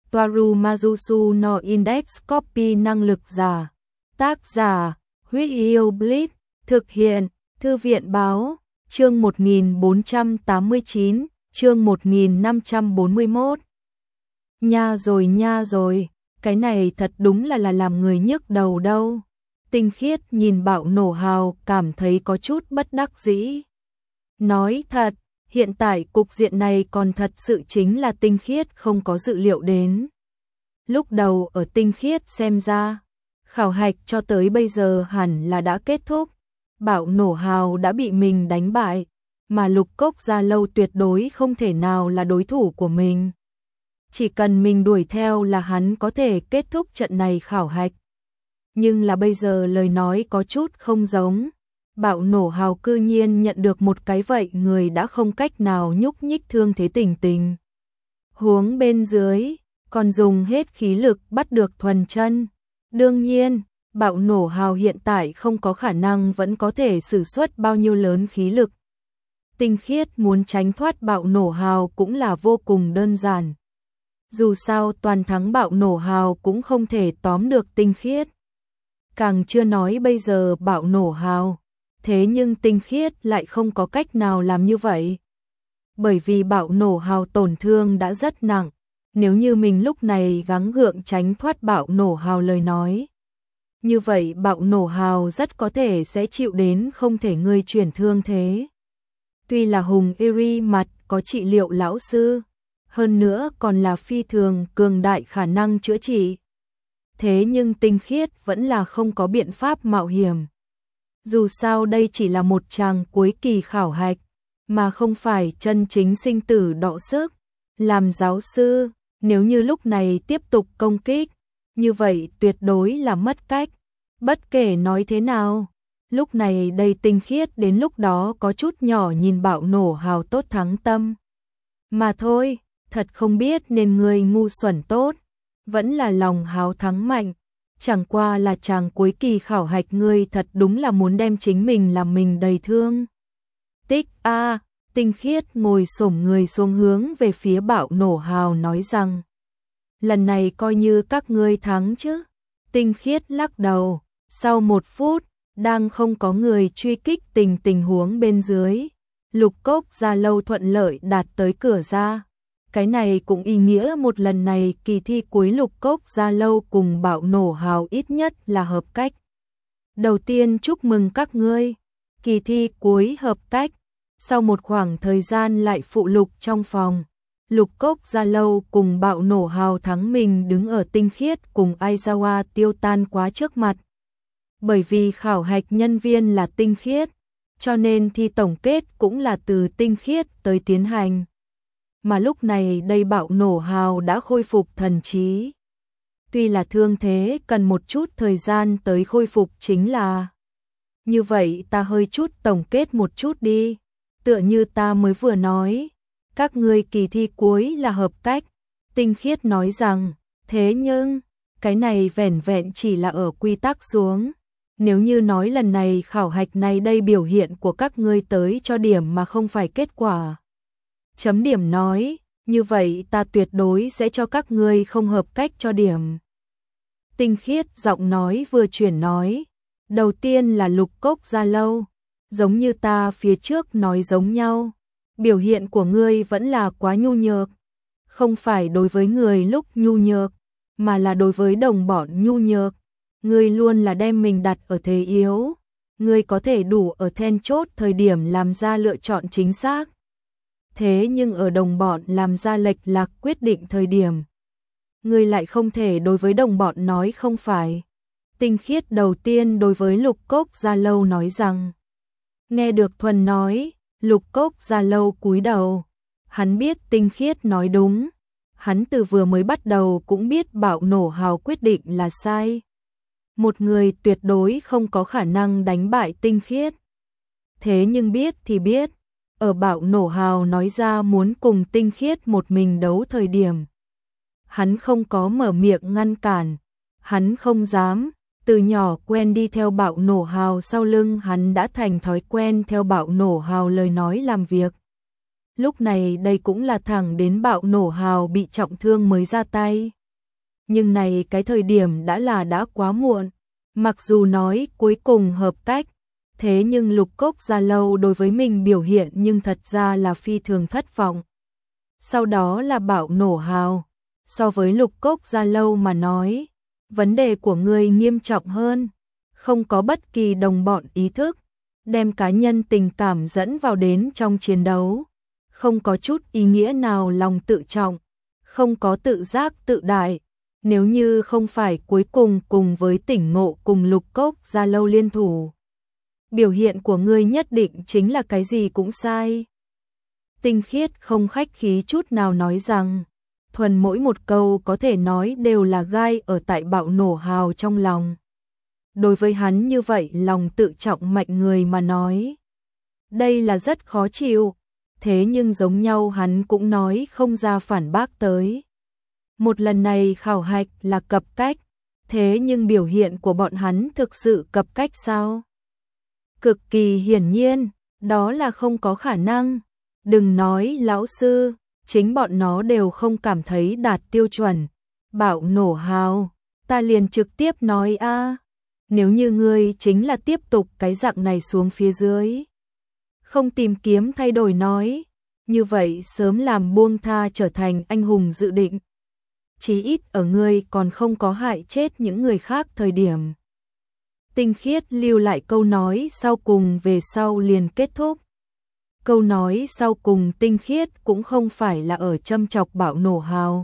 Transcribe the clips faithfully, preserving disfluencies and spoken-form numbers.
Toaru Majusu no Index Copy năng lực giả. Tác giả, Huyết Yêu Blitz, thực hiện, Thư viện báo, chương một nghìn bốn trăm tám mươi chín, chương một nghìn năm trăm bốn mươi mốt. Nha rồi nha rồi, cái này thật đúng là là làm người nhức đầu đâu. Tinh Khiết nhìn Bạo Nổ Hào cảm thấy có chút bất đắc dĩ. Nói thật, hiện tại cục diện này còn thật sự chính là Tinh Khiết không có dự liệu đến. Lúc đầu ở Tinh Khiết xem ra, khảo hạch cho tới bây giờ hẳn là đã kết thúc. Bạo Nổ Hào đã bị mình đánh bại, mà Lục Cốc Gia Lâu tuyệt đối không thể nào là đối thủ của mình. Chỉ cần mình đuổi theo là hắn có thể kết thúc trận này khảo hạch. Nhưng là bây giờ lời nói có chút không giống. Bạo Nổ Hào cư nhiên nhận được một cái vậy người đã không cách nào nhúc nhích thương thế Tình Tình. Huống bên dưới, còn dùng hết khí lực bắt được Thuần Chân. Đương nhiên, Bạo Nổ Hào hiện tại không có khả năng vẫn có thể sử xuất bao nhiêu lớn khí lực. Tinh Khiết muốn tránh thoát Bạo Nổ Hào cũng là vô cùng đơn giản. Dù sao toàn thắng Bạo Nổ Hào cũng không thể tóm được Tinh Khiết. Càng chưa nói bây giờ Bạo Nổ Hào, thế nhưng Tinh Khiết lại không có cách nào làm như vậy. Bởi vì Bạo Nổ Hào tổn thương đã rất nặng, nếu như mình lúc này gắng gượng tránh thoát Bạo Nổ Hào lời nói. Như vậy Bạo Nổ Hào rất có thể sẽ chịu đến không thể ngươi chuyển thương thế. Tuy là Hùng Eri mặt có trị liệu lão sư, hơn nữa còn là phi thường cường đại khả năng chữa trị. Thế nhưng Tinh Khiết vẫn là không có biện pháp mạo hiểm. Dù sao đây chỉ là một tràng cuối kỳ khảo hạch, mà không phải chân chính sinh tử đọ sức. Làm giáo sư, nếu như lúc này tiếp tục công kích, như vậy tuyệt đối là mất cách. Bất kể nói thế nào, lúc này đây Tinh Khiết đến lúc đó có chút nhỏ nhìn Bạo Nổ Hào tốt thắng tâm. Mà thôi, thật không biết nên người ngu xuẩn tốt, vẫn là lòng háo thắng mạnh. Chẳng qua là chàng cuối kỳ khảo hạch ngươi thật đúng là muốn đem chính mình làm mình đầy thương. Tích a, Tinh Khiết ngồi xổm người xuống hướng về phía Bạo Nổ Hào nói rằng, lần này coi như các ngươi thắng chứ. Tinh Khiết lắc đầu, sau một phút, đang không có người truy kích tình tình huống bên dưới. Lục Cốc Gia Lâu thuận lợi đạt tới cửa ra. Cái này cũng ý nghĩa một lần này kỳ thi cuối Lục Cốc Gia Lâu cùng Bạo Nổ Hào ít nhất là hợp cách. Đầu tiên chúc mừng các ngươi, kỳ thi cuối hợp cách. Sau một khoảng thời gian lại phụ lục trong phòng, Lục Cốc Gia Lâu cùng Bạo Nổ Hào thắng mình đứng ở Tinh Khiết cùng Aizawa tiêu tan quá trước mặt. Bởi vì khảo hạch nhân viên là Tinh Khiết, cho nên thi tổng kết cũng là từ Tinh Khiết tới tiến hành. Mà lúc này đây Bạo Nổ Hào đã khôi phục thần trí. Tuy là thương thế cần một chút thời gian tới khôi phục chính là. Như vậy ta hơi chút tổng kết một chút đi. Tựa như ta mới vừa nói, các ngươi kỳ thi cuối là hợp cách. Tinh Khiết nói rằng, thế nhưng, cái này vẻn vẹn chỉ là ở quy tắc xuống. Nếu như nói lần này khảo hạch này đây biểu hiện của các ngươi tới cho điểm mà không phải kết quả. Chấm điểm nói, như vậy ta tuyệt đối sẽ cho các ngươi không hợp cách cho điểm. Tinh Khiết giọng nói vừa chuyển nói, đầu tiên là Lục Cốc Gia Lâu, giống như ta phía trước nói giống nhau, biểu hiện của ngươi vẫn là quá nhu nhược, không phải đối với người lúc nhu nhược, mà là đối với đồng bọn nhu nhược. Ngươi luôn là đem mình đặt ở thế yếu, ngươi có thể đủ ở then chốt thời điểm làm ra lựa chọn chính xác. Thế nhưng ở đồng bọn làm ra lệch lạc quyết định thời điểm, ngươi lại không thể đối với đồng bọn nói không phải. Tinh Khiết đầu tiên đối với Lục Cốc Gia Lâu nói rằng, nghe được Thuần nói, Lục Cốc Gia Lâu cúi đầu, hắn biết Tinh Khiết nói đúng, hắn từ vừa mới bắt đầu cũng biết Bạo Nổ Hào quyết định là sai. Một người tuyệt đối không có khả năng đánh bại Tinh Khiết. Thế nhưng biết thì biết, ở Bạo Nổ Hào nói ra muốn cùng Tinh Khiết một mình đấu thời điểm. Hắn không có mở miệng ngăn cản, hắn không dám, từ nhỏ quen đi theo Bạo Nổ Hào sau lưng hắn đã thành thói quen theo Bạo Nổ Hào lời nói làm việc. Lúc này đây cũng là thẳng đến Bạo Nổ Hào bị trọng thương mới ra tay. nhưng này cái thời điểm đã là đã quá muộn. Mặc dù nói cuối cùng hợp cách, thế nhưng Lục Cốc Gia Lâu đối với mình biểu hiện nhưng thật ra là phi thường thất vọng. Sau đó là Bạo Nổ Hào, so với Lục Cốc Gia Lâu mà nói, vấn đề của ngươi nghiêm trọng hơn, không có bất kỳ đồng bọn ý thức, đem cá nhân tình cảm dẫn vào đến trong chiến đấu, không có chút ý nghĩa nào lòng tự trọng, không có tự giác tự đại. Nếu như không phải cuối cùng cùng với Tỉnh Ngộ cùng Lục Cốc Gia Lâu liên thủ, biểu hiện của ngươi nhất định chính là cái gì cũng sai. Tinh Khiết không khách khí chút nào nói rằng, thuần mỗi một câu có thể nói đều là gai ở tại Bạo Nổ Hào trong lòng. Đối với hắn như vậy lòng tự trọng mạnh người mà nói, đây là rất khó chịu, thế nhưng giống nhau hắn cũng nói không ra phản bác tới. Một lần này khảo hạch là cập cách, thế nhưng biểu hiện của bọn hắn thực sự cập cách sao? Cực kỳ hiển nhiên, đó là không có khả năng. Đừng nói lão sư, chính bọn nó đều không cảm thấy đạt tiêu chuẩn. Bạo Nổ Hào, ta liền trực tiếp nói a, nếu như ngươi chính là tiếp tục cái dạng này xuống phía dưới, không tìm kiếm thay đổi nói, như vậy sớm làm buông tha trở thành anh hùng dự định. Chí ít ở ngươi còn không có hại chết những người khác thời điểm. Tinh Khiết lưu lại câu nói sau cùng về sau liền kết thúc. Câu nói sau cùng Tinh Khiết cũng không phải là ở châm chọc Bạo Nổ Hào,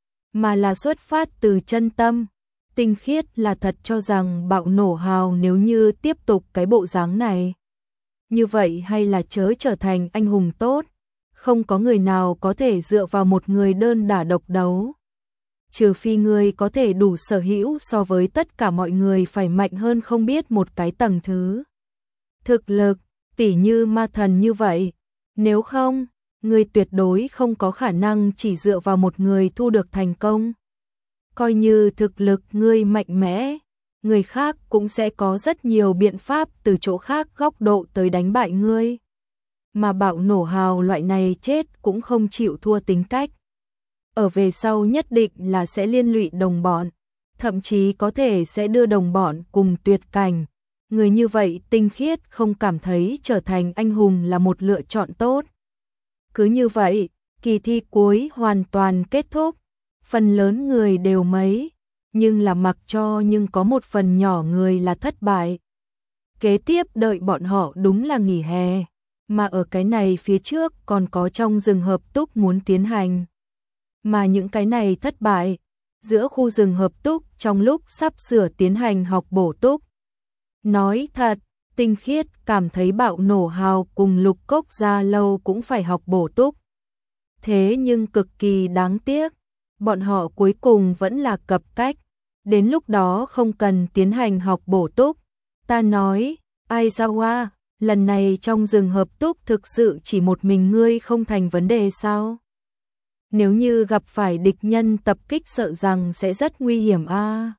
mà là xuất phát từ chân tâm. Tinh Khiết là thật cho rằng Bạo Nổ Hào nếu như tiếp tục cái bộ dáng này, như vậy hay là chớ trở thành anh hùng tốt, không có người nào có thể dựa vào một người đơn đả độc đấu. Trừ phi người có thể đủ sở hữu so với tất cả mọi người phải mạnh hơn không biết một cái tầng thứ. Thực lực, tỉ như ma thần như vậy, nếu không, người tuyệt đối không có khả năng chỉ dựa vào một người thu được thành công. Coi như thực lực ngươi mạnh mẽ, người khác cũng sẽ có rất nhiều biện pháp từ chỗ khác góc độ tới đánh bại ngươi. Mà Bạo Nổ Hào loại này chết cũng không chịu thua tính cách. Ở về sau nhất định là sẽ liên lụy đồng bọn, thậm chí có thể sẽ đưa đồng bọn cùng tuyệt cảnh. Người như vậy Tinh Khiết không cảm thấy trở thành anh hùng là một lựa chọn tốt. Cứ như vậy, kỳ thi cuối hoàn toàn kết thúc, phần lớn người đều mấy, nhưng là mặc cho nhưng có một phần nhỏ người là thất bại. Kế tiếp đợi bọn họ đúng là nghỉ hè, mà ở cái này phía trước còn có trong rừng hợp túc muốn tiến hành. Mà những cái này thất bại, giữa khu rừng hợp túc trong lúc sắp sửa tiến hành học bổ túc. Nói thật, Tinh Khiết cảm thấy Bạo Nổ Hào cùng Lục Cốc Gia Lâu cũng phải học bổ túc. Thế nhưng cực kỳ đáng tiếc, bọn họ cuối cùng vẫn là cập cách, đến lúc đó không cần tiến hành học bổ túc. Ta nói, Aizawa, lần này trong rừng hợp túc thực sự chỉ một mình ngươi không thành vấn đề sao? Nếu như gặp phải địch nhân tập kích sợ rằng sẽ rất nguy hiểm a. À?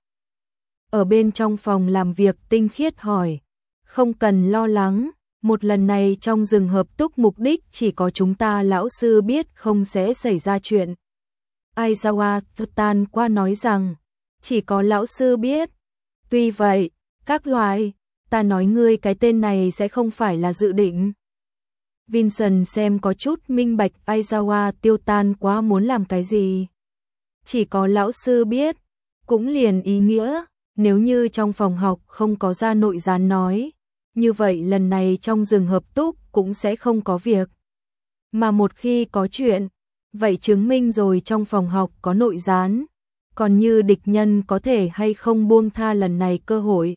Ở bên trong phòng làm việc Tinh Khiết hỏi, không cần lo lắng, một lần này trong rừng hợp túc mục đích chỉ có chúng ta lão sư biết không sẽ xảy ra chuyện. Aizawa Tan qua nói rằng, chỉ có lão sư biết. Tuy vậy, các loại, ta nói ngươi cái tên này sẽ không phải là dự định. Vincent xem có chút minh bạch Aizawa Tiêu Tan quá muốn làm cái gì. Chỉ có lão sư biết, cũng liền ý nghĩa, nếu như trong phòng học không có ra nội gián nói, như vậy lần này trong rừng hợp túc cũng sẽ không có việc. Mà một khi có chuyện, vậy chứng minh rồi trong phòng học có nội gián, còn như địch nhân có thể hay không buông tha lần này cơ hội.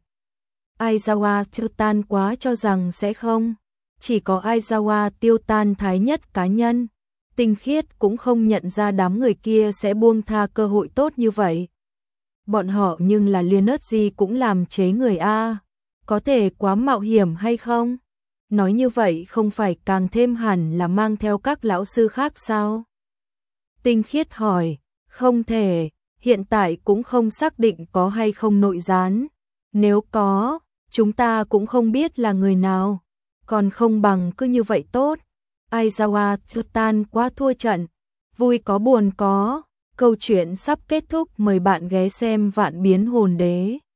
Aizawa Tiêu Tan quá cho rằng sẽ không. Chỉ có Aizawa Tiêu Tan thái nhất cá nhân, Tinh Khiết cũng không nhận ra đám người kia sẽ buông tha cơ hội tốt như vậy. Bọn họ nhưng là liên ớt gì cũng làm chế người A, có thể quá mạo hiểm hay không? Nói như vậy không phải càng thêm hẳn là mang theo các lão sư khác sao? Tinh Khiết hỏi, không thể, hiện tại cũng không xác định có hay không nội gián. Nếu có, chúng ta cũng không biết là người nào. Còn không bằng cứ như vậy tốt. Aizawa Tan quá thua trận, vui có buồn có, câu chuyện sắp kết thúc, mời bạn ghé xem Vạn Biến Hồn Đế.